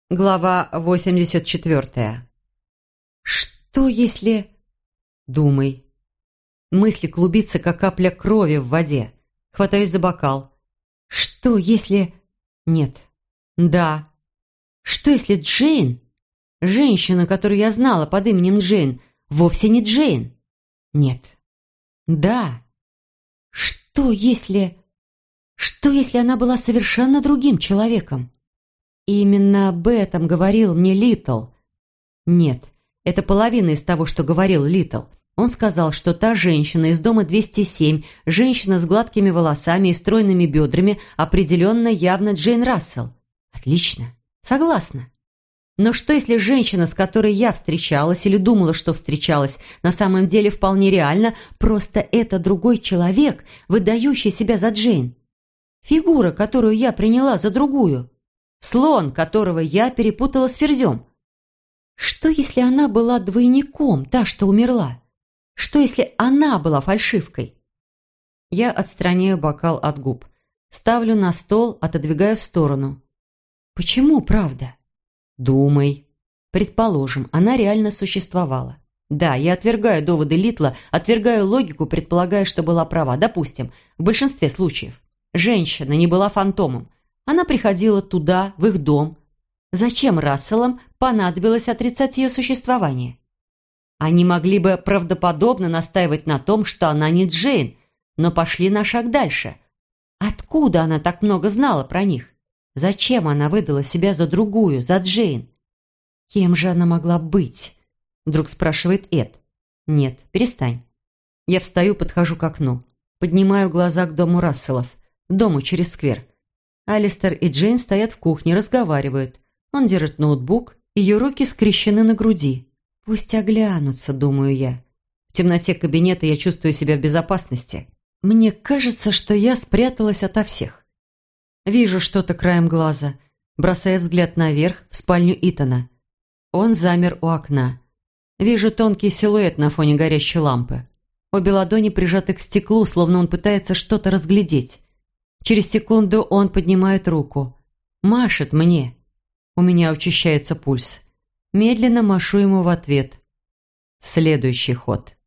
Глава 84. Что если... Думай. Мысли клубятся, как капля крови в воде. Хватаюсь за бокал. Что если... Нет. Да. Что если Джейн, женщина, которую я знала под именем Джейн, вовсе не Джейн? Нет. Да. Что если... Что если она была совершенно другим человеком? И именно об этом говорил мне Литл. Нет, это половина из того, что говорил Литл. Он сказал, что та женщина из дома 207, женщина с гладкими волосами и стройными бедрами, определенно явно Джейн Рассел. Отлично, согласна. Но что если женщина, с которой я встречалась или думала, что встречалась, на самом деле вполне реально, просто это другой человек, выдающий себя за Джейн? Фигура, которую я приняла за другую. Слон, которого я перепутала с ферзем. Что, если она была двойником, та, что умерла? Что, если она была фальшивкой? Я отстраняю бокал от губ. Ставлю на стол, отодвигаю в сторону. Почему, правда? Думай. Предположим, она реально существовала. Да, я отвергаю доводы Литла, отвергаю логику, предполагая, что была права. Допустим, в большинстве случаев. Женщина не была фантомом. Она приходила туда, в их дом. Зачем Расселам понадобилось отрицать ее существование? Они могли бы правдоподобно настаивать на том, что она не Джейн, но пошли на шаг дальше. Откуда она так много знала про них? Зачем она выдала себя за другую, за Джейн? Кем же она могла быть? Вдруг спрашивает Эд. Нет, перестань. Я встаю, подхожу к окну. Поднимаю глаза к дому Расселов. Дому через сквер. Алистер и Джейн стоят в кухне, разговаривают. Он держит ноутбук, ее руки скрещены на груди. Пусть оглянутся, думаю я. В темноте кабинета я чувствую себя в безопасности. Мне кажется, что я спряталась ото всех. Вижу что-то краем глаза, бросая взгляд наверх, в спальню Итана. Он замер у окна. Вижу тонкий силуэт на фоне горящей лампы. Обе ладони прижаты к стеклу, словно он пытается что-то разглядеть. Через секунду он поднимает руку. Машет мне. У меня учащается пульс. Медленно машу ему в ответ. Следующий ход.